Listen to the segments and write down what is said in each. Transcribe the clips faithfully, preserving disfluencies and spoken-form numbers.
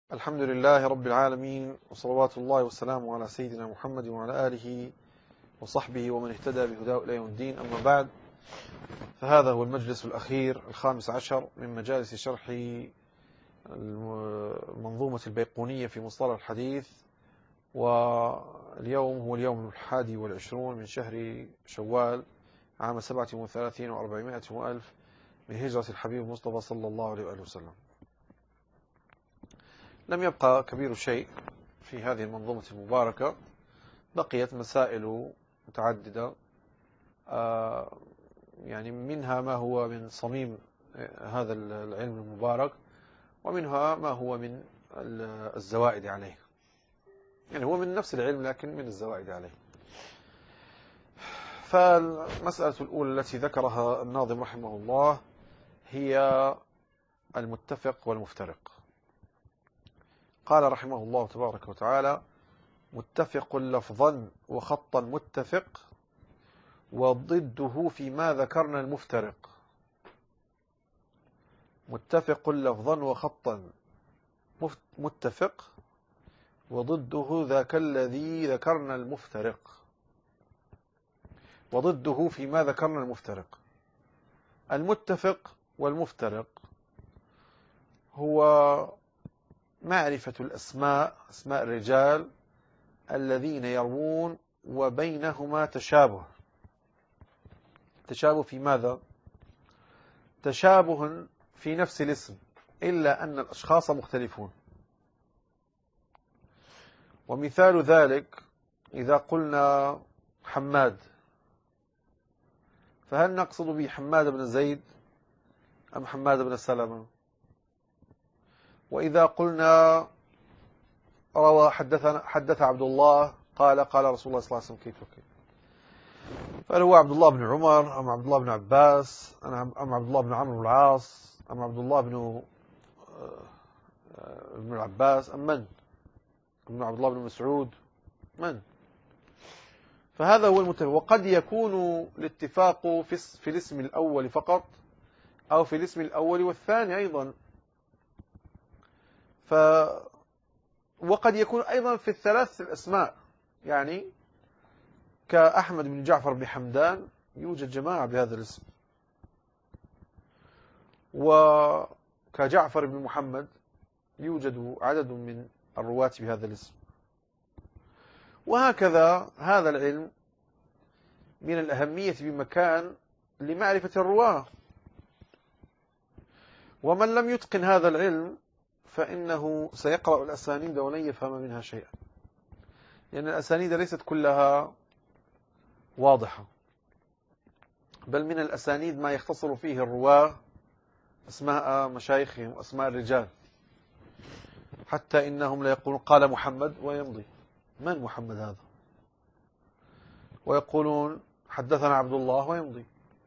الحمد لله رب العالمين، وصلوات الله والسلام على سيدنا محمد وعلى آله وصحبه ومن اهتدى بهداه إلى يوم الدين. أما بعد، فهذا هو المجلس الأخير الخامس عشر من مجالس شرح المنظومة البيقونية في مصطلح الحديث، واليوم هو اليوم الحادي والعشرون من شهر شوال عام سبعة وثلاثين وأربعمائة وألف من هجرة الحبيب المصطفى صلى الله عليه وآله وسلم. لم يبقى كبير شيء في هذه المنظومة المباركة، بقيت مسائل متعددة، يعني منها ما هو من صميم هذا العلم المبارك، ومنها ما هو من الزوائد عليه، يعني هو من نفس العلم لكن من الزوائد عليه. فالمسألة الأولى التي ذكرها الناظم رحمه الله هي المتفق والمفترق. قال رحمه الله تبارك وتعالى: متفق لفظا وخطا متفق، وضده فيما ذكرنا المفترق. متفق لفظا وخطا متفق، وضده ذاك الذي ذكرنا المفترق. وضده فيما ذكرنا المفترق. المتفق والمفترق هو معرفة الأسماء، أسماء الرجال الذين يروون وبينهما تشابه. تشابه في ماذا؟ تشابه في نفس الاسم، إلا أن الأشخاص مختلفون. ومثال ذلك إذا قلنا حماد، فهل نقصد به حماد بن زيد أم حماد بن سلمة؟ وإذا قلنا روى حدثنا حدث عبد الله قال قال رسول الله صلى الله عليه وسلم كيف وكيف، فهل هو عبد الله بن عمر أم عبد الله بن عباس أم عبد الله بن عمرو بن العاص أم عبد الله بن ابن العباس أم من؟ ابن عبد الله بن مسعود من؟ فهذا هو المتفق. وقد يكون الاتفاق في في الاسم الأول فقط، أو في الاسم الأول والثاني أيضا، ف وقد يكون أيضا في الثلاث الأسماء، يعني كأحمد بن جعفر بن حمدان يوجد جماعة بهذا الاسم، وكجعفر بن محمد يوجد عدد من الرواة بهذا الاسم. وهكذا هذا العلم من الأهمية بمكان لمعرفة الرواة، ومن لم يتقن هذا العلم فإنه سيقرأ الأسانيد ولن يفهم منها شيئا، لأن الأسانيد ليست كلها واضحة، بل من الأسانيد ما يختصر فيه الرواة أسماء مشايخهم وأسماء الرجال، حتى إنهم لا يقولون قال محمد ويمضي. من محمد هذا؟ ويقولون حدثنا عبد الله ويمضي.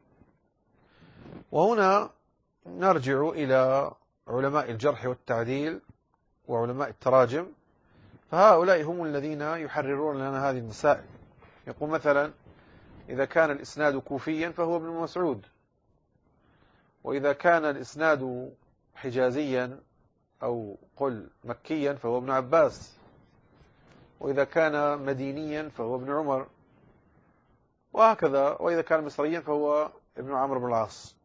وهنا نرجع إلى علماء الجرح والتعديل وعلماء التراجم، فهؤلاء هم الذين يحررون لنا هذه المسائل. يقول مثلا إذا كان الإسناد كوفيا فهو ابن مسعود، وإذا كان الإسناد حجازيا أو قل مكيا فهو ابن عباس، وإذا كان مدينيا فهو ابن عمر، وهكذا، وإذا كان مصريا فهو ابن عمرو بن العاص.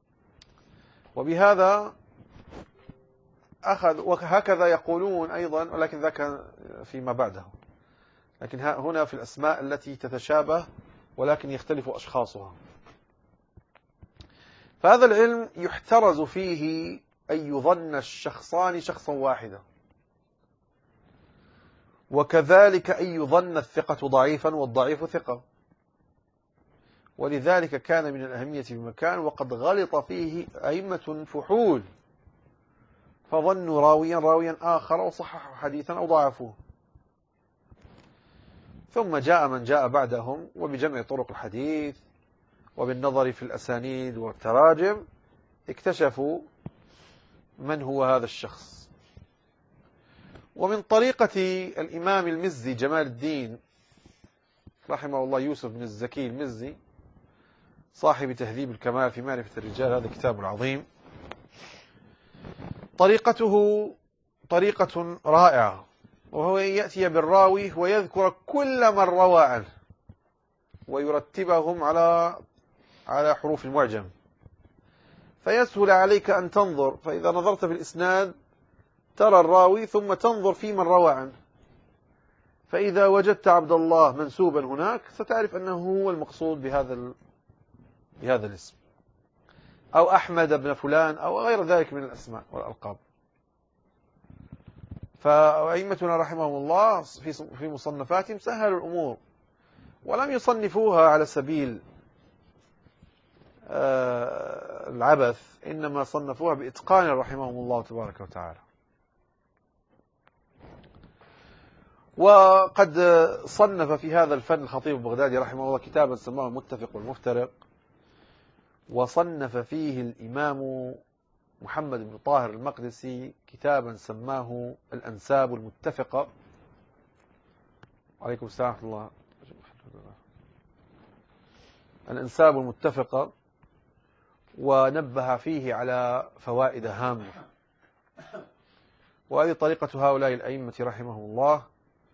وبهذا أخذ، وهكذا يقولون أيضا، ولكن ذاك فيما بعده. لكن هنا في الأسماء التي تتشابه ولكن يختلف أشخاصها. فهذا العلم يحترز فيه أن يظن الشخصان شخصا واحدا، وكذلك أن يظن الثقة ضعيفا والضعيف ثقة. ولذلك كان من الأهمية بمكان، وقد غلط فيه أئمة فحول، فظنوا راويا راويا آخر وصححوا حديثا أو ضعفوه. ثم جاء من جاء بعدهم، وبجمع طرق الحديث وبالنظر في الأسانيد والتراجم اكتشفوا من هو هذا الشخص. ومن طريقة الإمام المزي جمال الدين رحمه الله، يوسف بن الزكي المزي صاحب تهذيب الكمال في معرفة الرجال، هذا كتاب العظيم، طريقته طريقة رائعة، وهو أن يأتي بالراوي ويذكر كل من روى عنه ويرتبهم على على حروف المعجم، فيسهل عليك أن تنظر. فإذا نظرت في الإسناد ترى الراوي ثم تنظر في من روى عنه، فإذا وجدت عبد الله منسوبا هناك ستعرف أنه هو المقصود بهذا بهذا الاسم، أو أحمد بن فلان أو غير ذلك من الأسماء والألقاب. فأئمتنا رحمهم الله في مصنفاتهم سهلوا الأمور ولم يصنفوها على سبيل العبث، إنما صنفوها بإتقان رحمهم الله تبارك وتعالى. وقد صنف في هذا الفن الخطيب البغدادي رحمه الله كتابا سماه المتفق والمفترق، وصنف فيه الإمام محمد بن طاهر المقدسي كتابا سماه الأنساب المتفقة. عليكم السلام ورحمة الله. الأنساب المتفقة، ونبه فيه على فوائد هامة. وهذه طريقة هؤلاء الأئمة رحمهم الله،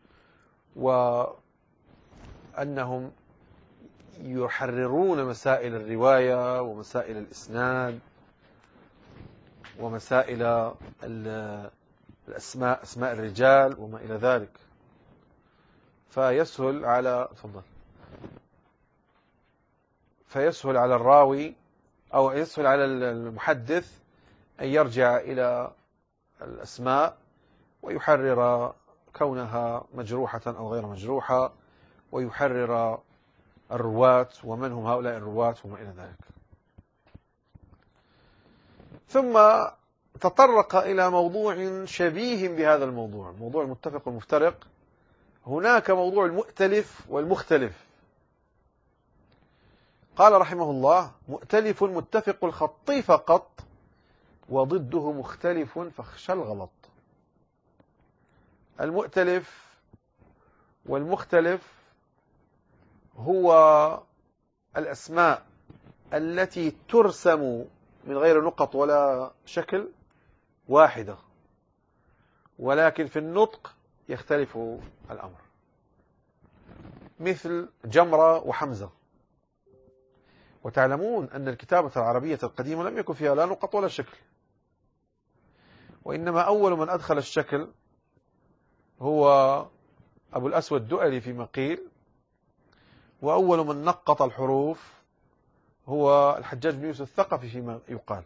وأنهم يحررون مسائل الرواية ومسائل الإسناد ومسائل الأسماء، أسماء الرجال وما إلى ذلك، فيسهل على تفضل فيسهل على الراوي أو يسهل على المحدث أن يرجع إلى الأسماء ويحرر كونها مجروحة أو غير مجروحة، ويحرر الرواة ومن هم هؤلاء الرواة وما إلى ذلك. ثم تطرق إلى موضوع شبيه بهذا الموضوع، موضوع المتفق والمفترق. هناك موضوع المؤتلف والمختلف. قال رحمه الله: مؤتلف متفق الخط فقط، وضده مختلف فاخشى الغلط. المؤتلف والمختلف هو الأسماء التي ترسم من غير نقط ولا شكل واحدة، ولكن في النطق يختلف الأمر، مثل جمرة وحمزة. وتعلمون أن الكتابة العربية القديمة لم يكن فيها لا نقط ولا شكل، وإنما أول من أدخل الشكل هو أبو الأسود الدؤلي فيما قيل، وأول من نقط الحروف هو الحجاج بن يوسف الثقفي فيما يقال.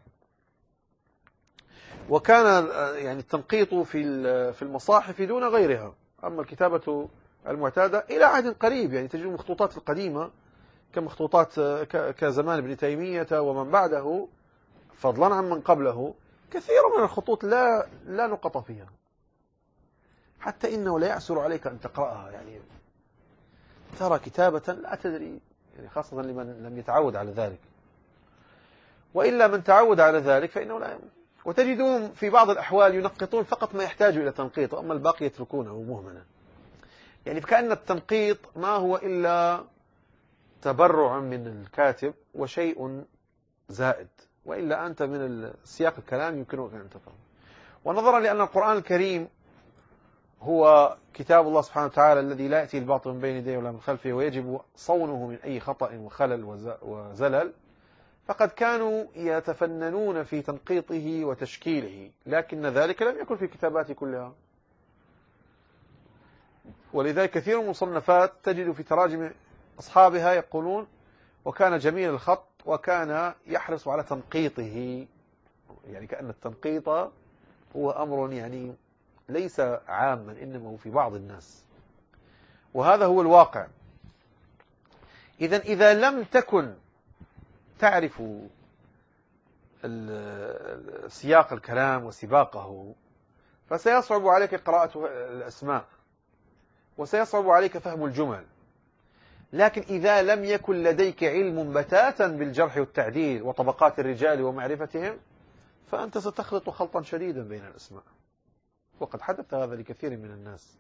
وكان يعني التنقيط في في المصاحف دون غيرها. أما الكتابة المعتادة إلى عهد قريب، يعني تجد المخطوطات القديمة كمخطوطات كزمان ابن تيمية ومن بعده، فضلا عن من قبله، كثير من الخطوط لا لا نقط فيها، حتى إنه لا يعسر عليك أن تقرأها. يعني ترى كتابة لا تدري، يعني خاصة لمن لم يتعود على ذلك، وإلا من تعود على ذلك فإنه لا يمكن. وتجدون في بعض الأحوال ينقطون فقط ما يحتاج إلى تنقيط، وأما الباقي يتركونه مهملا. يعني كأن التنقيط ما هو إلا تبرع من الكاتب وشيء زائد، وإلا أنت من سياق الكلام يمكنك أن تفهم. ونظرا لأن القرآن الكريم هو كتاب الله سبحانه وتعالى الذي لا يأتي الباطل من بين يديه ولا من خلفه، ويجب صونه من أي خطأ وخلل وزلل، فقد كانوا يتفننون في تنقيطه وتشكيله، لكن ذلك لم يكن في الكتابات كلها. ولذلك كثير من المصنفات تجد في تراجم أصحابها يقولون: وكان جميل الخط وكان يحرص على تنقيطه. يعني كأن التنقيط هو أمر يعني ليس عاما، إنما هو في بعض الناس، وهذا هو الواقع. إذن إذا لم تكن تعرف سياق الكلام وسباقه فسيصعب عليك قراءة الأسماء وسيصعب عليك فهم الجمل. لكن إذا لم يكن لديك علم بتاتا بالجرح والتعديل وطبقات الرجال ومعرفتهم فأنت ستخلط خلطا شديدا بين الأسماء، وقد حدث هذا لكثير من الناس.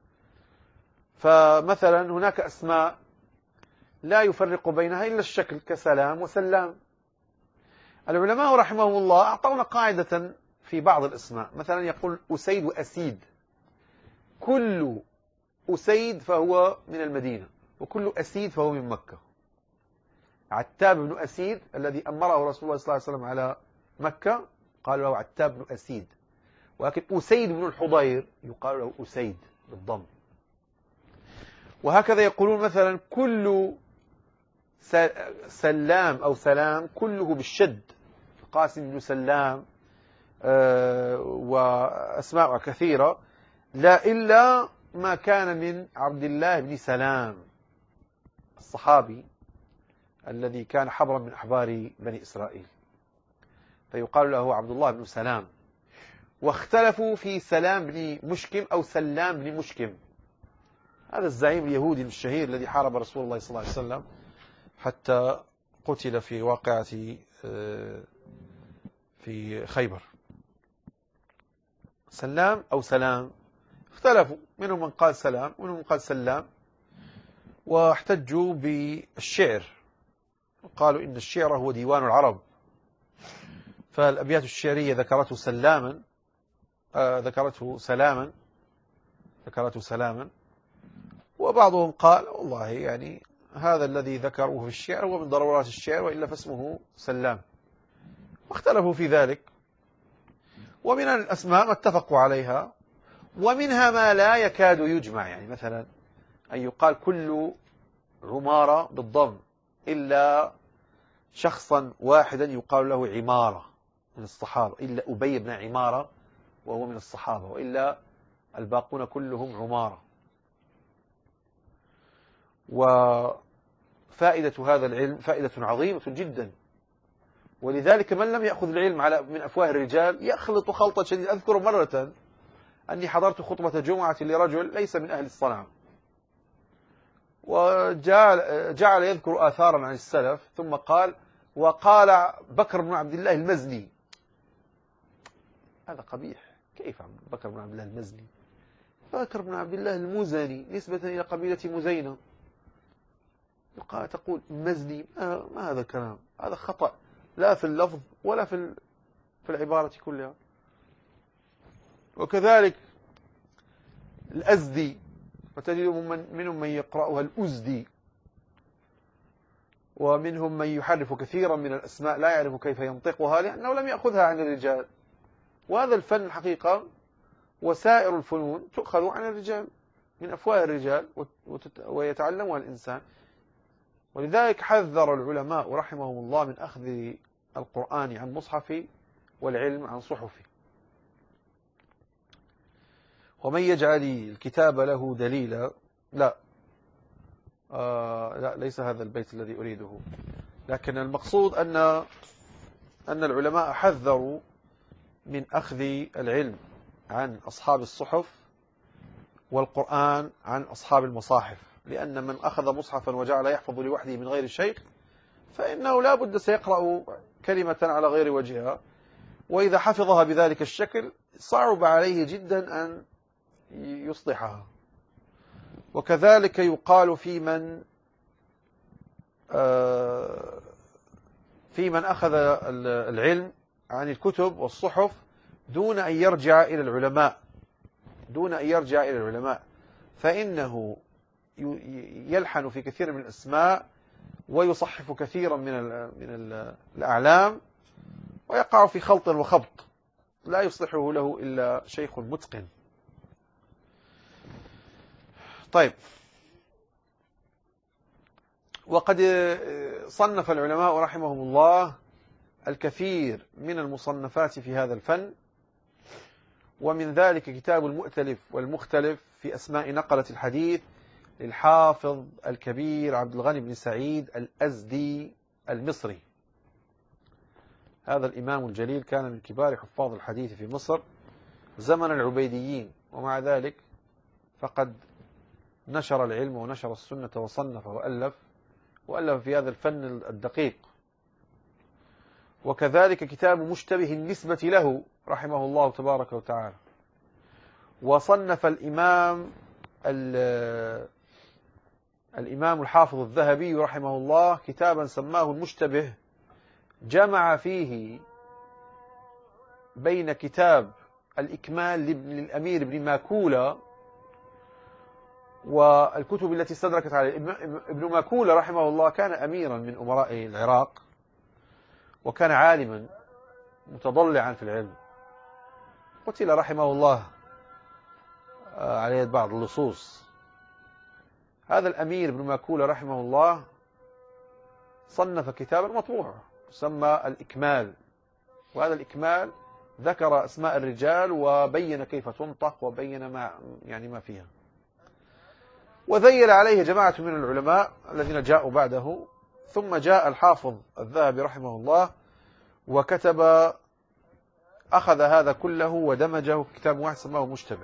فمثلا هناك أسماء لا يفرق بينها إلا الشكل، كسلام وسلام. العلماء رحمهم الله أعطونا قاعدة في بعض الأسماء، مثلا يقول أسيد وأسيد، كل أسيد فهو من المدينة، وكل أسيد فهو من مكة. عتاب بن أسيد الذي أمره رسول الله صلى الله عليه وسلم على مكة قال له عتاب بن أسيد، ولكن أسيد بن الحضير يقال له أسيد بالضم. وهكذا يقولون مثلا كل سلام أو سلام كله بالشد، قاسم بن سلام وأسماء كثيرة، لا إلا ما كان من عبد الله بن سلام الصحابي الذي كان حبرا من أحبار بني إسرائيل، فيقال له عبد الله بن سلام. واختلفوا في سلام بن مشكم أو سلام بن مشكم، هذا الزعيم اليهودي الشهير الذي حارب رسول الله صلى الله عليه وسلم حتى قتل في واقعة في خيبر. سلام أو سلام اختلفوا، منهم من قال سلام ومنهم من قال سلام، واحتجوا بالشعر، قالوا إن الشعر هو ديوان العرب، فالأبيات الشعرية ذكرته سلاما آه ذكرته سلاما ذكرته سلاما وبعضهم قال والله يعني هذا الذي ذكروه في الشعر هو من ضرورات الشعر وإلا فاسمه سلام، واختلفوا في ذلك. ومن الأسماء ما اتفقوا عليها، ومنها ما لا يكاد يجمع، يعني مثلا أن يقال كل عمارة بالضم إلا شخصا واحدا يقال له عمارة من الصحابة، إلا أبي بن عمارة وهو من الصحابة، وإلا الباقون كلهم عمارة. وفائدة هذا العلم فائدة عظيمة جدا، ولذلك من لم يأخذ العلم على من أفواه الرجال يخلط خلطة شديدة. أذكر مرة أني حضرت خطبة جمعة لرجل ليس من أهل الصنعاء، وجعل جعل يذكر آثارا عن السلف، ثم قال وقال بكر بن عبد الله المزني. هذا قبيح، كيف بكر بن عبد الله المزني؟ بكر بن عبد الله المزني نسبة إلى قبيلة مزينة، يقال تقول مزني؟ ما, ما هذا الكلام، هذا خطأ لا في اللفظ ولا في في العبارة كلها. وكذلك الأزدي، فتجد منهم من يقرأها الأزدي، ومنهم من يحرف كثيرا من الأسماء لا يعرف كيف ينطقها لأنه لم يأخذها عن الرجال. وهذا الفن الحقيقة وسائر الفنون تؤخذ عن الرجال من أفواه الرجال ويتعلمها الإنسان. ولذلك حذر العلماء رحمهم الله من أخذ القرآن عن مصحف والعلم عن صحف. ومن يجعل الكتاب له دليلا، لا آه لا ليس هذا البيت الذي أريده، لكن المقصود أن أن العلماء حذروا من أخذ العلم عن أصحاب الصحف والقرآن عن أصحاب المصاحف، لأن من أخذ مصحفا وجعل يحفظ لوحده من غير شيخ فإنه لا بد سيقرأ كلمة على غير وجهها، وإذا حفظها بذلك الشكل صعب عليه جدا أن يصلحها. وكذلك يقال في من في من أخذ العلم عن الكتب والصحف دون أن يرجع إلى العلماء دون أن يرجع إلى العلماء فإنه يلحن في كثير من الأسماء ويصحف كثيرا من من الأعلام ويقع في خلط وخبط لا يصلحه له إلا شيخ متقن. طيب، وقد صنف العلماء رحمهم الله الكثير من المصنفات في هذا الفن، ومن ذلك كتاب المؤتلف والمختلف في أسماء نقلة الحديث للحافظ الكبير عبد الغني بن سعيد الأزدي المصري. هذا الإمام الجليل كان من كبار حفاظ الحديث في مصر زمن العبيديين، ومع ذلك فقد نشر العلم ونشر السنة وصنف وألف وألف في هذا الفن الدقيق. وكذلك كتاب مشتبه النسبة له رحمه الله تبارك وتعالى. وصنف الإمام الإمام الحافظ الذهبي رحمه الله كتابا سماه المشتبه، جمع فيه بين كتاب الإكمال للأمير ابن ماكولة والكتب التي استدركت عليه. ابن ماكولة رحمه الله كان أميرا من أمراء العراق، وكان عالما متضلعا في العلم، قتل رحمه الله على يد بعض اللصوص. هذا الأمير ابن ماكولة رحمه الله صنف كتابا مطبوع يسمى الإكمال، وهذا الإكمال ذكر أسماء الرجال وبين كيف تنطق وبين ما يعني ما فيها، وذيل عليه جماعة من العلماء الذين جاءوا بعده. ثم جاء الحافظ الذهبي رحمه الله وكتب، أخذ هذا كله ودمجه في كتاب واحد سماه مشتبه.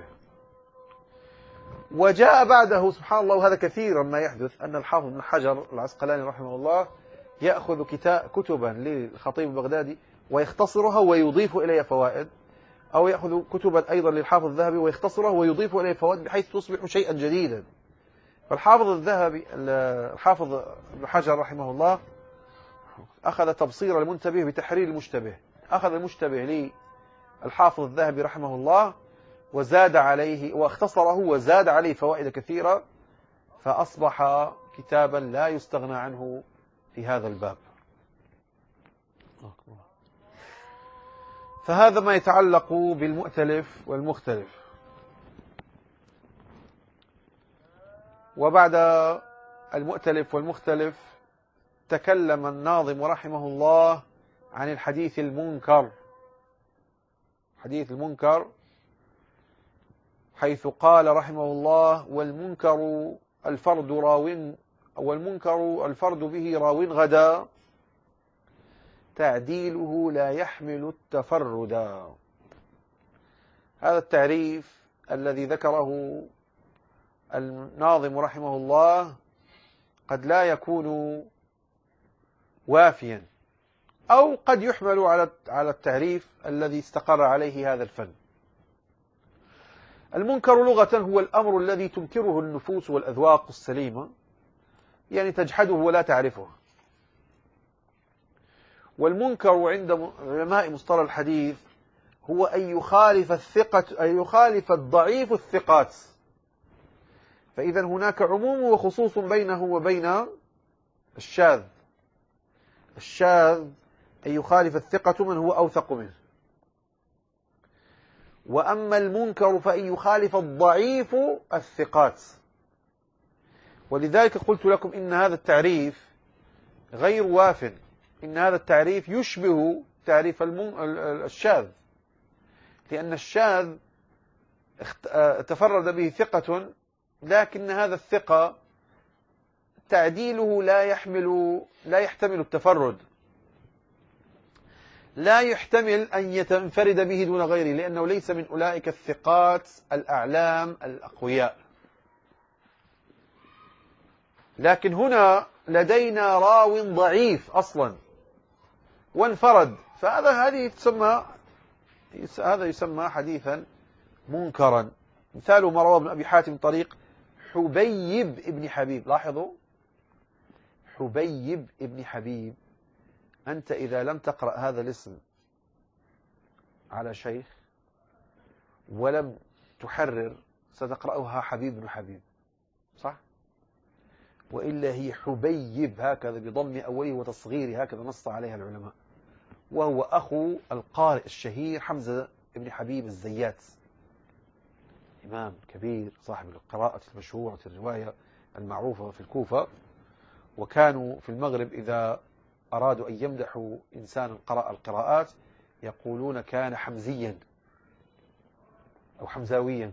وجاء بعده سبحان الله، وهذا كثيرا ما يحدث، أن الحافظ بن حجر العسقلاني رحمه الله يأخذ كتاب كتبا للخطيب البغدادي ويختصرها ويضيف إليها فوائد، أو يأخذ كتبا أيضا للحافظ الذهبي ويختصرها ويضيف إليها فوائد بحيث تصبح شيئا جديدا. فالحافظ الذهبي الحافظ ابن حجر رحمه الله أخذ تبصير المنتبه بتحرير المشتبه، أخذ المشتبه للحافظ الذهبي رحمه الله وزاد عليه واختصره وزاد عليه فوائد كثيرة، فأصبح كتابا لا يستغنى عنه في هذا الباب. فهذا ما يتعلق بالمؤتلف والمختلف. وبعد المؤتلف والمختلف تكلم الناظم رحمه الله عن الحديث المنكر. حديث المنكر حيث قال رحمه الله: والمنكر الفرد راو والمنكر الفرد به راو غدا، تعديله لا يحمل التفردا. هذا التعريف الذي ذكره الناظم رحمه الله قد لا يكون وافيا، أو قد يحمل على على التعريف الذي استقر عليه هذا الفن. المنكر لغة هو الأمر الذي تنكره النفوس والأذواق السليمة، يعني تجحده ولا تعرفه. والمنكر عند علماء مصطلح الحديث هو أن يخالف الثقة أن يخالف الضعيف الثقات. فإذا هناك عموم وخصوص بينه وبين الشاذ. الشاذ أن يخالف الثقة من هو أوثق منه، وأما المنكر فإن يخالف الضعيف الثقات. ولذلك قلت لكم إن هذا التعريف غير واف، إن هذا التعريف يشبه تعريف الشاذ، لأن الشاذ تفرد به ثقة، لكن هذا الثقة تعديله لا يحمل لا يحتمل التفرد، لا يحتمل أن ينفرد به دون غيره، لأنه ليس من أولئك الثقات الأعلام الأقوياء. لكن هنا لدينا راو ضعيف أصلا وانفرد، فهذا هذه تسمى هذا يسمى حديثا منكرا. مثاله ما رواه ابن أبي حاتم طريق حبيب ابن حبيب. لاحظوا، حبيب ابن حبيب. أنت إذا لم تقرأ هذا الاسم على شيخ ولم تحرر ستقرأها حبيب بن حبيب، صح؟ وإلا هي حبيب هكذا بضم أوله وتصغيره، هكذا نص عليها العلماء. وهو أخو القارئ الشهير حمزة بن حبيب الزيات، إمام كبير صاحب القراءة المشهورة الرواية المعروفة في الكوفة. وكانوا في المغرب إذا أرادوا أن يمدحوا إنسانا قرأ القراءات يقولون كان حمزيا أو حمزاويا،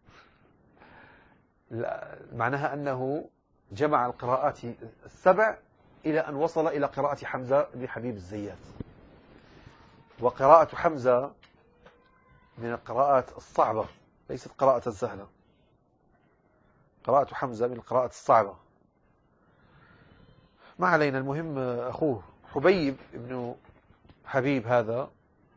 معناها أنه جمع القراءات السبع إلى أن وصل إلى قراءة حمزة بن حبيب الزيات. وقراءة حمزة من القراءات الصعبة، ليست قراءة سهلة. قراءة حمزة من القراءات الصعبة. ما علينا، المهم أخوه حبيب ابن حبيب هذا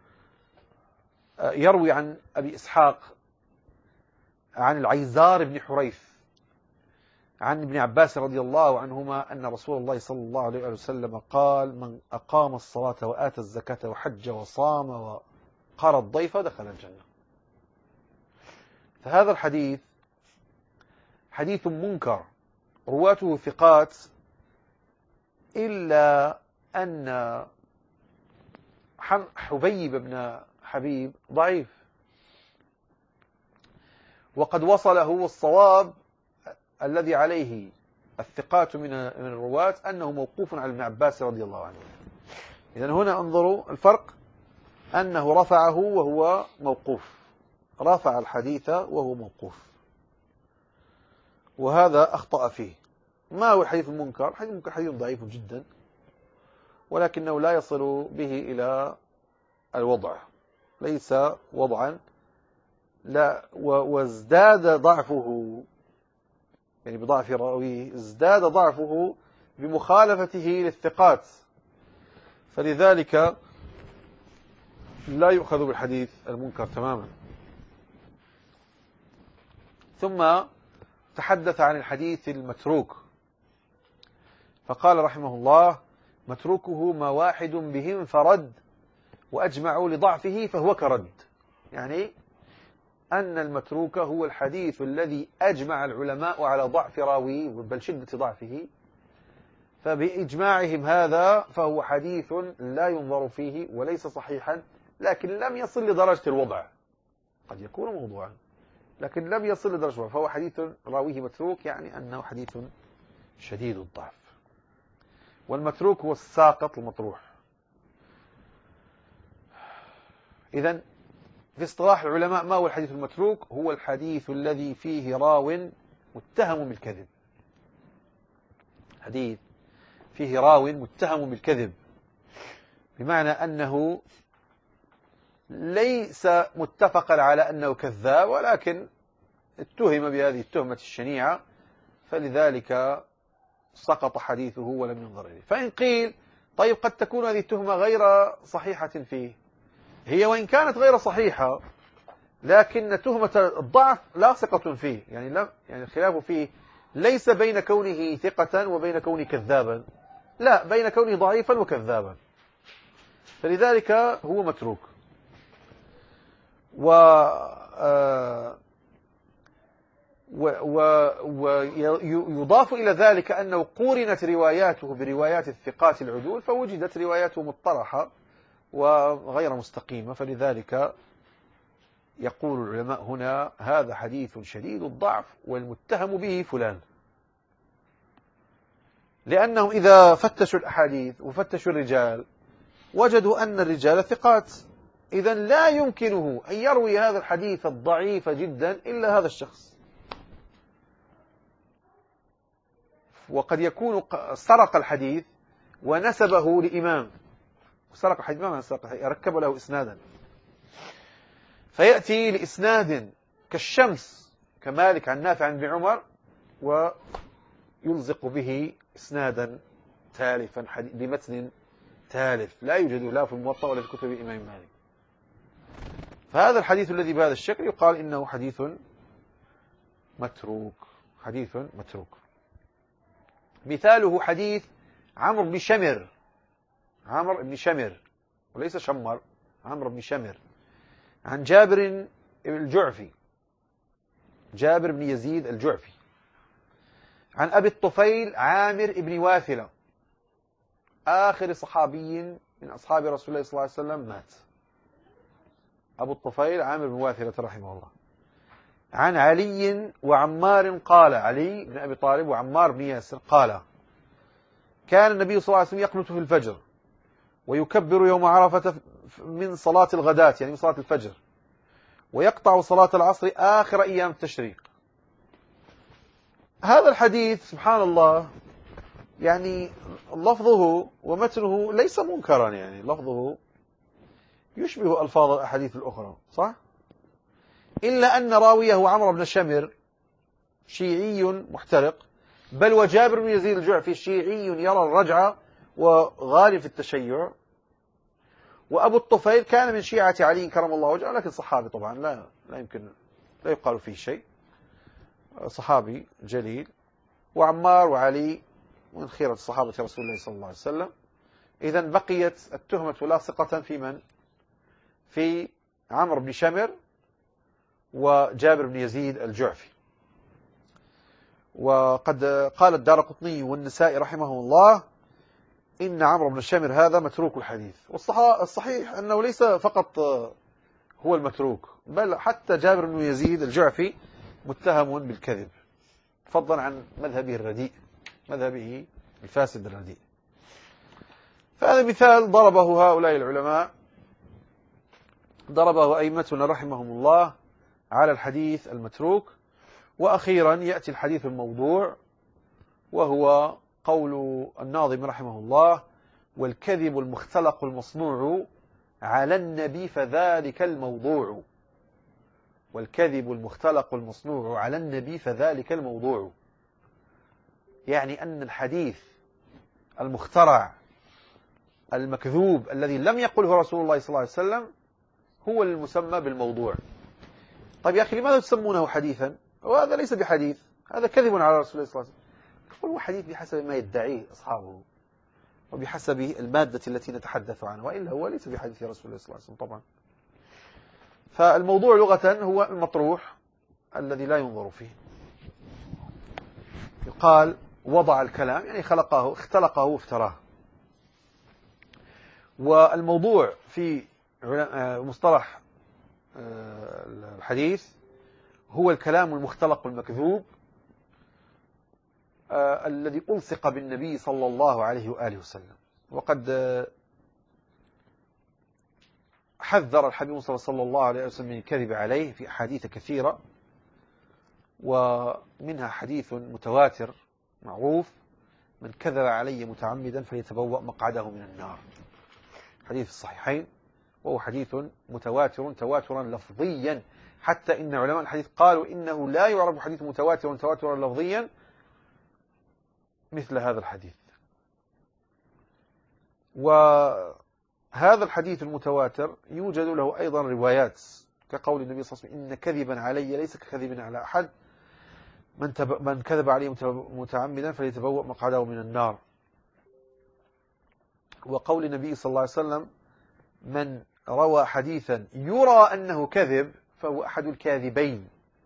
يروي عن أبي إسحاق عن العيزار بن حريث عن ابن عباس رضي الله عنهما أن رسول الله صلى الله عليه وسلم قال: من أقام الصلاة وآتى الزكاة وحج وصام قار الضيف دخل الجنة. فهذا الحديث حديث منكر رواته ثقات، إلا أن حبيب بن حبيب ضعيف، وقد وصله الصواب الذي عليه الثقات من الرواة أنه موقوف على ابن عباس رضي الله عنه. إذن هنا انظروا الفرق، أنه رفعه وهو موقوف، رفع الحديث وهو موقوف، وهذا أخطأ فيه. ما هو الحديث المنكر؟ حديث المنكر حديث ضعيف جدا، ولكنه لا يصل به إلى الوضع، ليس وضعا، لا وازداد ضعفه، يعني بضعف راويه ازداد ضعفه بمخالفته للثقات، فلذلك لا يؤخذ بالحديث المنكر تماما. ثم تحدث عن الحديث المتروك، فقال رحمه الله: متروكه ما واحد بهم فرد وأجمعوا لضعفه فهو كرد. يعني أن المتروك هو الحديث الذي أجمع العلماء على ضعف راويه بل شدة ضعفه، فبإجماعهم هذا فهو حديث لا ينظر فيه وليس صحيحا، لكن لم يصل لدرجة الوضع، قد يكون موضوعا لكن لم يصل لدرجة الوضع، فهو حديث راويه متروك، يعني أنه حديث شديد الضعف. والمتروك هو الساقط المطروح. إذن في اصطلاح العلماء ما هو الحديث المتروك؟ هو الحديث الذي فيه راو متهم بالكذب، حديث فيه راو متهم بالكذب، بمعنى أنه ليس متفقا على أنه كذاب، ولكن اتهم بهذه التهمة الشنيعة، فلذلك سقط حديثه ولم ينظر إليه. فإن قيل: طيب قد تكون هذه التهمة غير صحيحة فيه، هي وإن كانت غير صحيحة لكن تهمة الضعف لاصقة فيه، يعني لا يعني الخلاف فيه ليس بين كونه ثقة وبين كونه كذابا، لا، بين كونه ضعيفا وكذابا، فلذلك هو متروك. و ويضاف إلى ذلك أنه قورنت رواياته بروايات الثقات العدول، فوجدت رواياته مطرحة وغير مستقيمة، فلذلك يقول العلماء هنا: هذا حديث شديد الضعف والمتهم به فلان. لأنهم إذا فتشوا الأحاديث وفتشوا الرجال وجدوا أن الرجال ثقات، إذن لا يمكنه أن يروي هذا الحديث الضعيف جدا إلا هذا الشخص. وقد يكون سرق الحديث ونسبه لإمام، سرق الحديث ما سرق، ركب له إسنادا، فيأتي لإسناد كالشمس كمالك عن نافع عن ابن عمر ويلزق به إسنادا تالفا بمتن تالف لا يوجد لا في الموطأ ولا في كتب الإمام مالك. فهذا الحديث الذي بهذا الشكل يقال إنه حديث متروك، حديث متروك. مثاله حديث عمرو بن شمر، عمرو بن شمر وليس شمر، عمرو بن شمر، عن جابر الجعفي، جابر بن يزيد الجعفي، عن أبي الطفيل عامر بن واثلة، آخر صحابي من أصحاب رسول الله صلى الله عليه وسلم مات، أبو الطفيل عامر بن واثلة رحمه الله. عن علي وعمار قال، علي بن أبي طالب وعمار بن ياسر قال: كان النبي صلى الله عليه وسلم يقنت في الفجر ويكبر يوم عرفة من صلاة الغداة، يعني من صلاة الفجر، ويقطع صلاة العصر آخر أيام التشريق. هذا الحديث سبحان الله يعني لفظه ومتنه ليس منكرا، يعني لفظه يشبه ألفاظ الأحاديث الأخرى، صح؟ إلا أن راويه عمرو بن شمر شيعي محترق، بل وجابر بن يزيد الجعفي شيعي يرى الرجعة وغالب في التشيع، وأبو الطفيل كان من شيعة علي كرم الله وجهه، لكن صحابي طبعا لا لا يمكن لا يقال فيه شيء، صحابي جليل. وعمار وعلي من خيرة صحابة رسول الله صلى الله عليه وسلم. إذن بقيت التهمة لاصقة في من؟ في عمرو بن شمر وجابر بن يزيد الجعفي. وقد قال الدارقطني والنسائي رحمه الله إن عمرو بن شمر هذا متروك الحديث، والصحيح أنه ليس فقط هو المتروك، بل حتى جابر بن يزيد الجعفي متهم بالكذب، فضلا عن مذهبه الرديء، مذهبه الفاسد الرديء. فهذا مثال ضربه هؤلاء العلماء، ضربه أئمتنا رحمهم الله على الحديث المتروك. وأخيرا يأتي الحديث الموضوع، وهو قول الناظم رحمه الله: والكذب المختلق المصنوع على النبي فذلك الموضوع. والكذب المختلق المصنوع على النبي فذلك الموضوع، يعني أن الحديث المخترع المكذوب الذي لم يقله رسول الله صلى الله عليه وسلم هو المسمى بالموضوع. طيب يا أخي، لماذا تسمونه حديثا؟ وهذا ليس بحديث، هذا كذب على رسول الله صلى الله عليه وسلم. هو حديث بحسب ما يدعيه أصحابه وبحسب المادة التي نتحدث عنها، وإلا هو ليس بحديث رسول الله صلى الله عليه وسلم طبعا. فالموضوع لغة هو المطروح الذي لا ينظر فيه. يقال وضع الكلام، يعني خلقه، اختلقه وافتراه. والموضوع في مصطلح الحديث هو الكلام المختلق المكذوب الذي ألصق بالنبي صلى الله عليه وآله وسلم. وقد حذر الحبيب صلى الله عليه وسلم من الكذب عليه في أحاديث كثيرة، ومنها حديث متواتر معروف: من كذب علي متعمدا فليتبوأ مقعده من النار، حديث الصحيحين، وهو حديث متواتر تواترا لفظيا، حتى إن علماء الحديث قالوا إنه لا يعرف حديث متواتر تواترا لفظيا مثل هذا الحديث. وهذا الحديث المتواتر يوجد له أيضا روايات، كقول النبي صلى الله عليه وسلم: إن كذبا علي ليس ككذب على أحد، من, تب... من كذب علي متعمدا فليتبوأ مقعده من النار. وقول النبي صلى الله عليه وسلم: من روى حديثا يرى أنه كذب فهو أحد الكاذبين.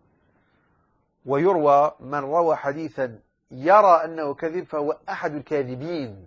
ويروى من روى حديثا يرى أنه كذب فهو أحد الكاذبين.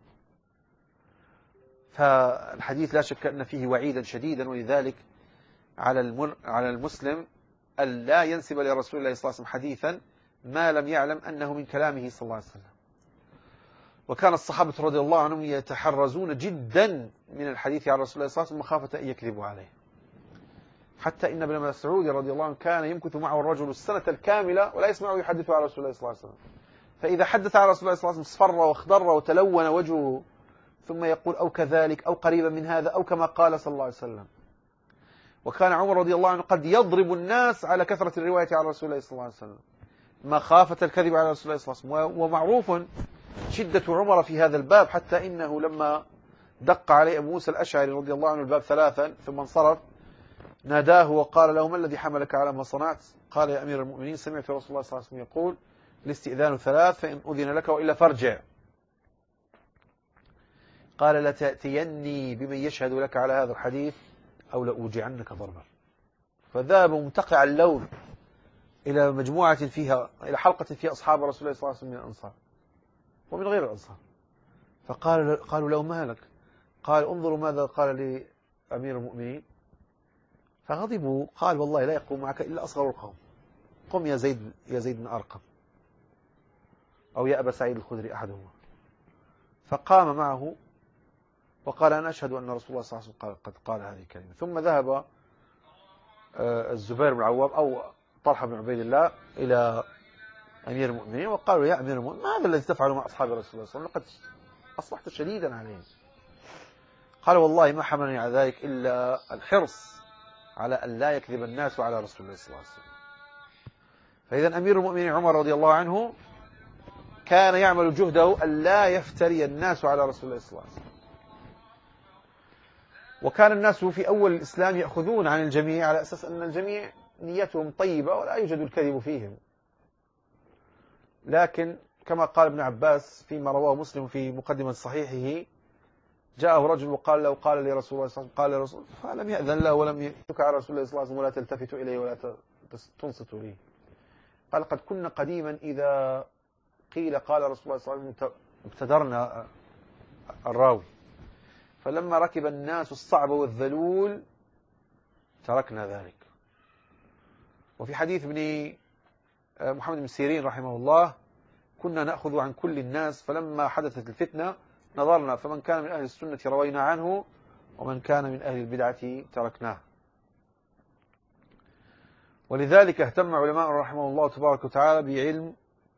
فالحديث لا شك أن فيه وعيدا شديدا، ولذلك على المر... على المسلم أن لا ينسب لرسول الله صلى الله عليه وسلم حديثا ما لم يعلم أنه من كلامه صلى الله عليه وسلم. وكان الصحابة رضي الله عنهم يتحرزون جدا من الحديث عن رسول الله صلى الله عليه وسلم مخافة أن يكذبوا عليه، حتى إن ابن مسعود رضي الله عنه كان يمكث معه الرجل السنة الكاملة ولا يسمعه يحدث عن رسول الله صلى الله عليه وسلم، فإذا حدث عن رسول الله صلى الله عليه وسلم اصفر واخضر وتلون وجهه، ثم يقول: أو كذلك أو قريبا من هذا أو كما قال صلى الله عليه وسلم. وكان عمر رضي الله عنه قد يضرب الناس على كثرة الرواية عن رسول الله صلى الله عليه وسلم مخافة الكذب على رسول الله صلى الله عليه وسلم. ومعروف شدة عمر في هذا الباب، حتى إنه لما دق عليه أبو موسى الأشعري رضي الله عنه الباب ثلاثا ثم انصرف ناداه وقال له: ما الذي حملك على ما صنعت؟ قال: يا أمير المؤمنين، سمعت رسول الله صلى الله عليه وسلم يقول: الاستئذان ثلاث، فإن أذن لك وإلا فارجع. قال: لتأتيني بمن يشهد لك على هذا الحديث أو لأوجعنك ضربا. فذهب ممتقع اللون إلى مجموعة فيها، إلى حلقة فيها أصحاب رسول الله صلى الله عليه وسلم من الأنصار ومن غير الأنصار، فقال قالوا له: ما لك؟ قال: انظروا ماذا قال لي أمير المؤمنين. فغضبوا. قال: والله لا يقوم معك إلا أصغر القوم، قم يا زيد يا زيد بن أرقم أو يا أبا سعيد الخدري أحدهما. فقام معه وقال: أنا أشهد أن رسول الله صلى الله عليه وسلم قد قال هذه الكلمة. ثم ذهب الزبير بن العوام أو طلحة بن عبيد الله إلى أمير المؤمنين وقالوا: يا أمير المؤمنين، ما هذا الذي تفعل مع أصحاب رسول الله صلى الله عليه وسلم؟ لقد أصبحت شديدا عليهم. قال: والله ما حملني على ذلك إلا الحرص على أن لا يكذب الناس على رسول الله صلى الله عليه وسلم. فإذا أمير المؤمنين عمر رضي الله عنه كان يعمل جهده أن لا يفتري الناس على رسول الله صلى الله عليه وسلم. وكان الناس في أول الإسلام يأخذون عن الجميع على أساس أن الجميع نيتهم طيبة ولا يوجد الكذب فيهم. لكن كما قال ابن عباس فيما رواه مسلم في مقدمة صحيحه: جاءه رجل وقال له قال لي رسول الله صلى الله عليه وسلم قال لرسول الله فلم يأذن له ولم يترك على رسول الله صلى الله عليه وسلم ولا تلتفت إليه ولا تنصت لي. قال قد كنا قديما إذا قيل قال رسول الله صلى الله عليه وسلم ابتدرنا الراوي، فلما ركب الناس الصعب والذلول تركنا ذلك. وفي حديث ابن محمد بن سيرين رحمه الله كنا نأخذ عن كل الناس فلما حدثت الفتنة نظرنا فمن كان من أهل السنة روينا عنه ومن كان من أهل البدعة تركناه. ولذلك اهتم علماء رحمه الله تبارك وتعالى بعلم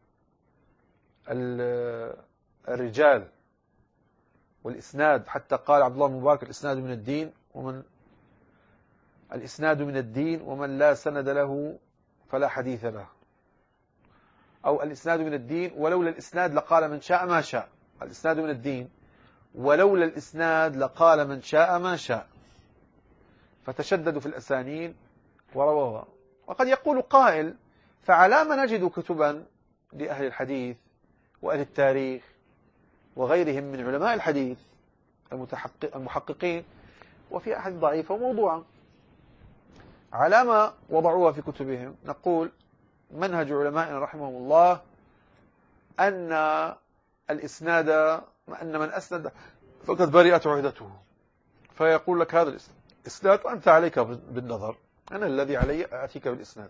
الرجال والإسناد، حتى قال عبد الله بن مبارك الإسناد من الدين ومن الإسناد من الدين ومن لا سند له فلا حديث له، أو الإسناد من الدين ولولا الإسناد لقال من شاء ما شاء. الإسناد من الدين ولولا الإسناد لقال من شاء ما شاء، فتشددوا في الأسانيد ورووها. وقد يقول قائل فعلى ما نجد كتبا لأهل الحديث وأهل التاريخ وغيرهم من علماء الحديث المحققين وفي أحد ضعيفة وموضوعة، على ما وضعوها في كتبهم؟ نقول منهج علمائنا رحمهم الله أن الإسناد أن من أسند فقد برئت عهدته، فيقول لك هذا الإسناد وأنت عليك بالنظر، أنا الذي علي أتيك بالإسناد.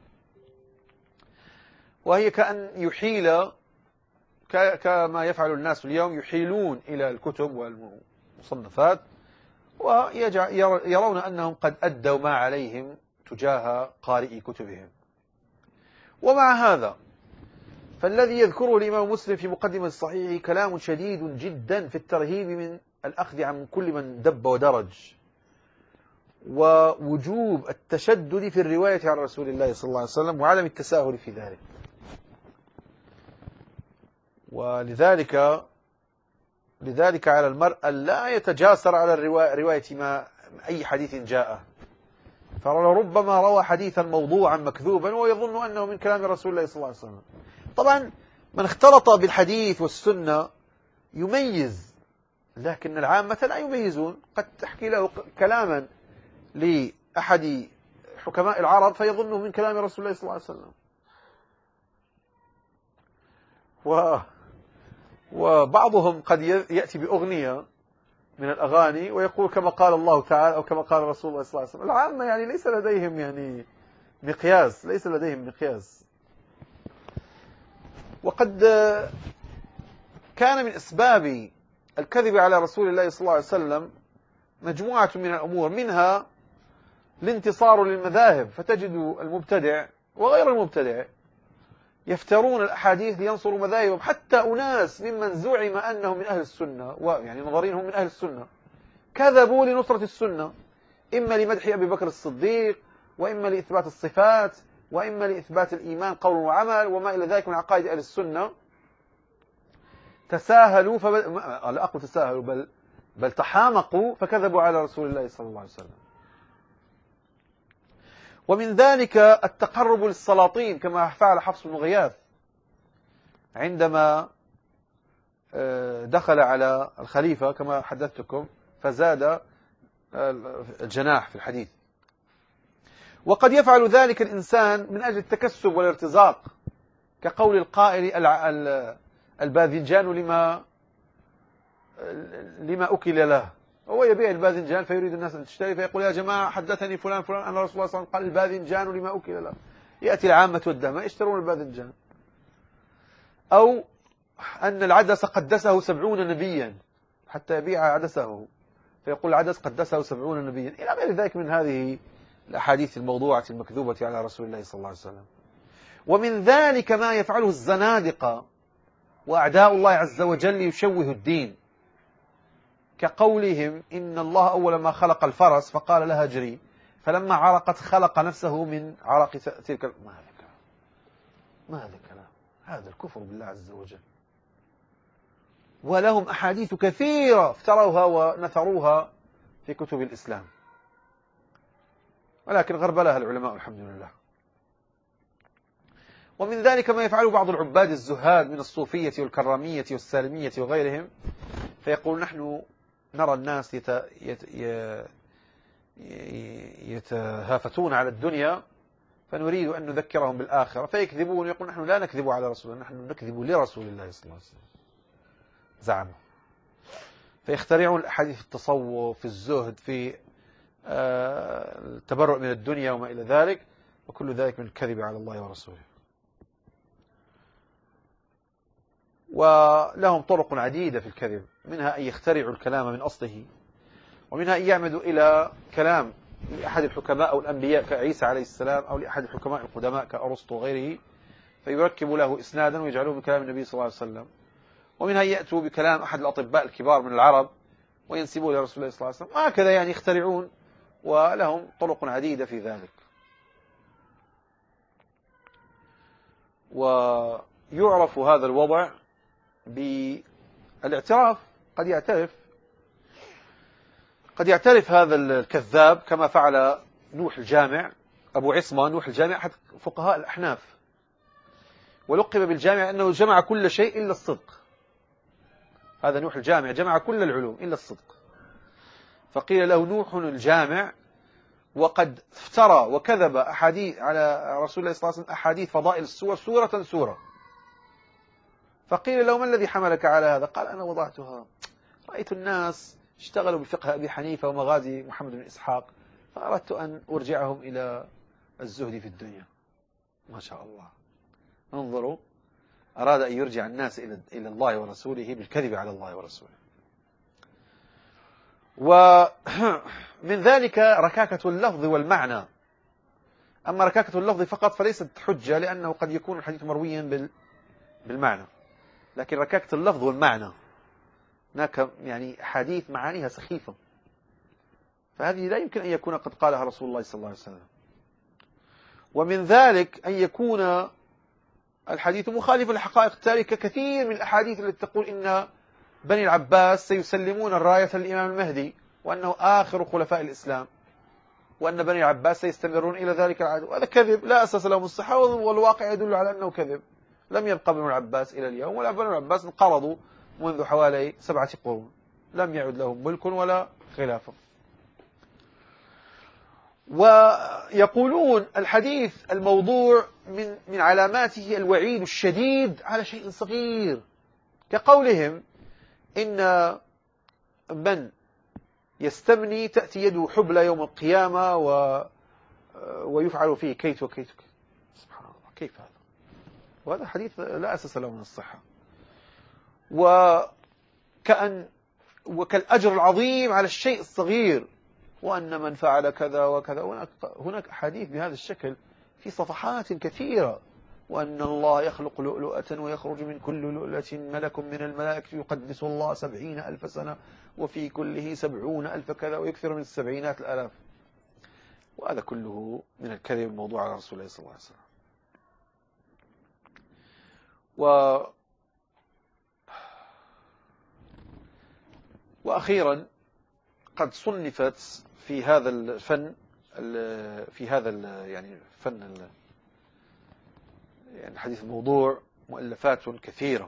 وهي كأن يحيل كما يفعل الناس اليوم، يحيلون إلى الكتب والمصنفات ويرون أنهم قد أدوا ما عليهم تجاه قارئي كتبهم. ومع هذا فالذي يذكره الإمام مسلم في مقدمة الصحيح كلام شديد جدا في الترهيب من الأخذ عن كل من دب ودرج، ووجوب التشدد في الرواية عن رسول الله صلى الله عليه وسلم وعدم التساهل في ذلك. ولذلك لذلك على المرء أن لا يتجاسر على رواية ما أي حديث جاءه، فلربما روى حديثا موضوعا مكذوبا ويظن أنه من كلام رسول الله صلى الله عليه وسلم. طبعا من اختلط بالحديث والسنة يميز، لكن العامة لا يميزون. قد تحكي له كلاما لأحد حكماء العرب فيظنه من كلام رسول الله صلى الله عليه وسلم. و وبعضهم قد يأتي بأغنية من الأغاني ويقول كما قال الله تعالى أو كما قال رسول الله صلى الله عليه وسلم. العامة يعني ليس لديهم يعني مقياس، ليس لديهم مقياس. وقد كان من أسباب الكذب على رسول الله صلى الله عليه وسلم مجموعة من الأمور، منها الانتصار للمذاهب، فتجد المبتدع وغير المبتدع يفترون الأحاديث لينصروا مذاهبهم، حتى أناس ممن زعم أنهم من أهل السنة ويعني نظرين هم من أهل السنة كذبوا لنصرة السنة، إما لمدح أبي بكر الصديق، وإما لإثبات الصفات، وإما لإثبات الإيمان قول وعمل وما إلى ذلك من عقائد أهل السنة. تساهلوا فبل... لا أقول تساهلوا بل بل تحامقوا فكذبوا على رسول الله صلى الله عليه وسلم. ومن ذلك التقرب للسلاطين كما فعل حفص بن غياث عندما دخل على الخليفة كما حدثتكم فزاد الجناح في الحديث. وقد يفعل ذلك الإنسان من أجل التكسب والارتزاق، كقول القائل الباذنجان لما لما أكل له، هو يبيع الباذنجان فيريد الناس أن تشتري فيقول يا جماعة حدثني فلان فلان أن رسول الله صلى الله عليه وسلم قال الباذنجان لما أكل له، يأتي العامة والدهمة يشترون الباذنجان. أو أن العدس قدسه سبعون نبيا حتى يبيع عدسه فيقول العدس قدسه سبعون نبيا، إلى غير ذلك من هذه الأحاديث الموضوعة المكذوبة على رسول الله صلى الله عليه وسلم. ومن ذلك ما يفعله الزنادقة وأعداء الله عز وجل يشوه الدين، كقولهم إن الله أول ما خلق الفرس فقال لها اجري فلما عرقت خلق نفسه من عرق تلك. ما هذا الكلام؟ ما هذا الكلام؟ هذا الكفر بالله عز وجل. ولهم أحاديث كثيرة افتروها ونثروها في كتب الإسلام، ولكن غربلها العلماء الحمد لله. ومن ذلك ما يفعله بعض العباد الزهاد من الصوفية والكرامية والسالمية وغيرهم، فيقول نحن نرى الناس يت... يت... يتهافتون على الدنيا، فنريد أن نذكرهم بالآخرة فيكذبون، يقول نحن لا نكذب على رسول الله، نحن نكذب لرسول الله صلى الله عليه وسلم، زعموا. فيخترعون الأحاديث في التصوف، في الزهد، في التبرؤ من الدنيا وما إلى ذلك، وكل ذلك من الكذب على الله ورسوله. ولهم طرق عديدة في الكذب، منها أن يخترعوا الكلام من أصله، ومنها أن يعمدوا إلى كلام لأحد الحكماء أو الأنبياء كعيسى عليه السلام، أو لأحد الحكماء القدماء كأرسطو وغيره، فيركبوا له إسنادا ويجعلوه من كلام النبي صلى الله عليه وسلم. ومنها أن يأتوا بكلام أحد الأطباء الكبار من العرب وينسبوه لرسول الله صلى الله عليه وسلم، وهكذا يعني يخترعون، ولهم طرق عديدة في ذلك. ويعرف هذا الوضع بالاعتراف. قد يعترف قد يعترف هذا الكذاب كما فعل نوح الجامع، أبو عصمة نوح الجامع، أحد فقهاء الأحناف، ولقب بالجامع أنه جمع كل شيء إلا الصدق. هذا نوح الجامع جمع كل العلوم إلا الصدق، فقيل له نوح الجامع، وقد افترى وكذب أحاديث على رسول الله صلى الله عليه وسلم، أحاديث فضائل السور سورة سورة. فقيل له ما الذي حملك على هذا؟ قال أنا وضعتها، رأيت الناس اشتغلوا بفقه أبي حنيفة ومغازي محمد بن إسحاق، فأردت أن أرجعهم إلى الزهد في الدنيا. ما شاء الله، انظروا، أراد أن يرجع الناس إلى الله ورسوله بالكذب على الله ورسوله. ومن ذلك ركاكة اللفظ والمعنى. أما ركاكة اللفظ فقط فليست حجة، لأنه قد يكون الحديث مرويا بالمعنى، لكن ركاكة اللفظ والمعنى هناك يعني حديث معانيها سخيفة، فهذه لا يمكن أن يكون قد قالها رسول الله صلى الله عليه وسلم. ومن ذلك أن يكون الحديث مخالف للحقائق التالية، ككثير من الأحاديث التي تقول إن بني العباس سيسلمون الراية للإمام المهدي، وأنه آخر خلفاء الإسلام، وأن بني العباس سيستمرون إلى ذلك العهد. وهذا كذب لا أساس له من الصحة، والواقع يدل على أنه كذب. لم يبقى بني العباس إلى اليوم، ولا بني العباس انقرضوا منذ حوالي سبعة قرون، لم يعد لهم ملك ولا خلافة. ويقولون الحديث الموضوع من من علاماته الوعيد الشديد على شيء صغير، كقولهم إن من يستمني تأتي يده حبلى يوم القيامة و ويفعل فيه كيت وكيت. سبحان الله، كيف هذا؟ وهذا حديث لا أساس له من الصحة. وكأن وكالأجر العظيم على الشيء الصغير، وأن من فعل كذا وكذا. هناك أحاديث بهذا الشكل في صفحات كثيرة، وأن الله يخلق لؤلؤة ويخرج من كل لؤلؤة ملك من الملائكة يقدس الله سبعين ألف سنة وفي كله سبعون ألف كذا، ويكثر من السبعينات الآلاف. وهذا كله من الكذب الموضوع على رسول الله صلى الله عليه وسلم. و وأخيرا قد صنفت في هذا الفن في هذا يعني فن يعني الحديث الموضوع مؤلفات كثيرة،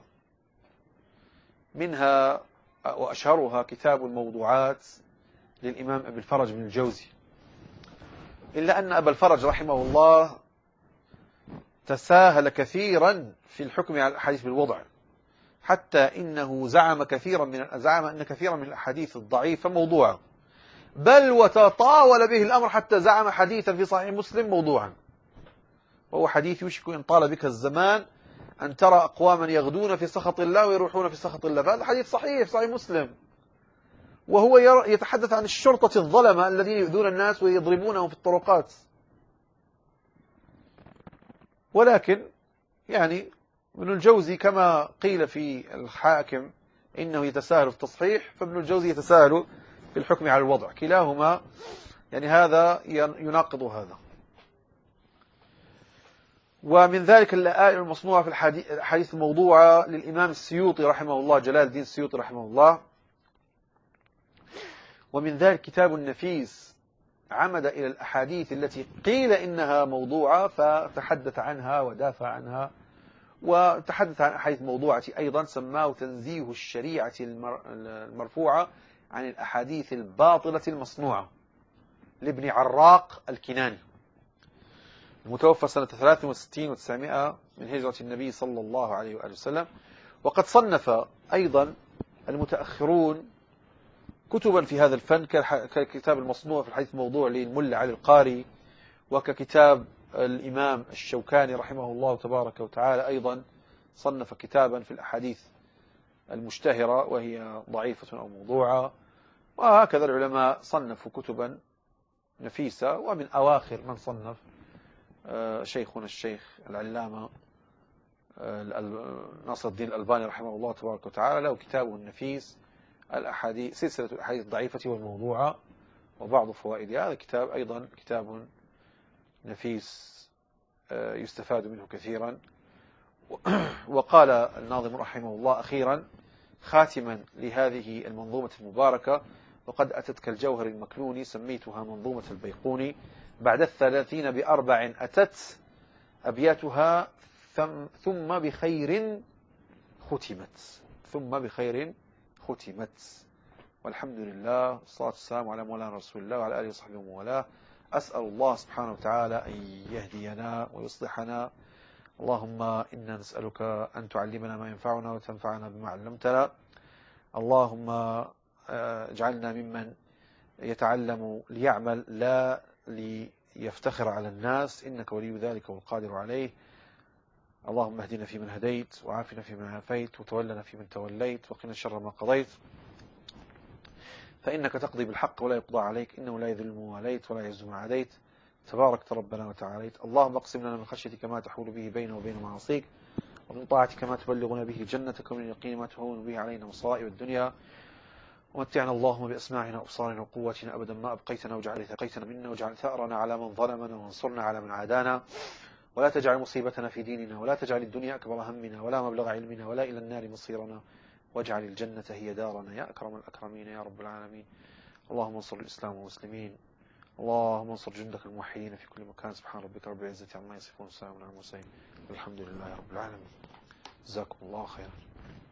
منها وأشهرها كتاب الموضوعات للإمام أبي الفرج بن الجوزي. إلا أن أبا الفرج رحمه الله تساهل كثيرا في الحكم على الأحاديث بالوضع، حتى إنه زعم كثيرا من زعم أن كثيرا من الأحاديث الضعيفة موضوعة، بل وتطاول به الأمر حتى زعم حديثا في صحيح مسلم موضوعا، وهو حديث يوشك إن طال بك الزمان أن ترى أقواما يغدون في سخط الله ويروحون في سخط الله. فهذا حديث صحيح في صحيح مسلم، وهو يتحدث عن الشرطة الظلمة الذين يؤذون الناس ويضربونهم في الطرقات. ولكن يعني ابن الجوزي كما قيل في الحاكم إنه يتساهل في التصحيح، فابن الجوزي يتساهل في الحكم على الوضع. كلاهما يعني هذا يناقض هذا. ومن ذلك الآية المصنوعة في الحديث الموضوعة للإمام السيوطي رحمه الله، جلال الدين السيوطي رحمه الله. ومن ذلك كتاب النفيس عمد إلى الأحاديث التي قيل إنها موضوعة فتحدث عنها ودافع عنها، وتحدث عن أحاديث موضوعة أيضا، سماه تنزيه الشريعة المرفوعة عن الأحاديث الباطلة المصنوعة لابن عراق الكناني، المتوفى سنة ثلاث وستين وتسعمائة من هجرة النبي صلى الله عليه وآله وسلم. وقد صنف أيضا المتأخرون كتبا في هذا الفن، ككتاب المصنوع في الحديث الموضوع للملا علي القاري، وككتاب الإمام الشوكاني رحمه الله تبارك وتعالى أيضا صنف كتابا في الأحاديث المشتهرة وهي ضعيفة أو موضوعة. وهكذا العلماء صنفوا كتبا نفيسة. ومن أواخر من صنف شيخنا الشيخ العلامة ناصر الدين الألباني رحمه الله تبارك وتعالى، له كتابه النفيس الأحاديث سلسلة الأحاديث الضعيفة والموضوعة وبعض فوائدها. هذا كتاب أيضا كتاب نفيس يستفاد منه كثيرا. وقال الناظم رحمه الله أخيرا خاتما لهذه المنظومة المباركة: وقد أتتك الجوهر المكنون سميتها منظومة البيقوني، بعد الثلاثين بأربع أتت أبياتها ثم بخير ختمت ثم بخير ختمت. والحمد لله والصلاة والسلام على مولانا رسول الله وعلى آله وصحبه وموالاه. أسأل الله سبحانه وتعالى أن يهدينا ويصلحنا. اللهم إنا نسألك أن تعلمنا ما ينفعنا وتنفعنا بما علمتنا. اللهم اجعلنا ممن يتعلم ليعمل لا ليفتخر على الناس، إنك ولي ذلك والقادر عليه. اللهم اهدنا فيمن هديت، وعافنا فيمن عافيت، وتولنا فيمن توليت، وقنا شر ما قضيت، فإنك تقضي بالحق ولا يقضى عليك، إنه لا يذل من واليت ولا يعز من عاديت، تباركت ربنا وتعاليت. اللهم اقسم لنا من خشيتك ما تحول به بيننا وبين معاصيك، ومن طاعتك ما تبلغنا به جنتك، ومن اليقين ما تهون به علينا مصائب الدنيا. ومتعنا اللهم بأسماعنا وأبصارنا وقواتنا أبدا ما أبقيتنا، واجعل ثقيتنا منا، واجعل ثأرنا على من ظلمنا، وانصرنا على من عادانا، ولا تجعل مصيبتنا في ديننا، ولا تجعل الدنيا أكبر همنا ولا مبلغ علمنا ولا إلى النار مصيرنا، واجعل الجنة هي دارنا يا أكرم الأكرمين يا رب العالمين. اللهم انصر الإسلام والمسلمين، اللهم انصر جندك الموحدين في كل مكان. سبحان ربك رب العزة عما يصفون، وسلام على المرسلين، والحمد لله رب العالمين. جزاكم الله خيرا.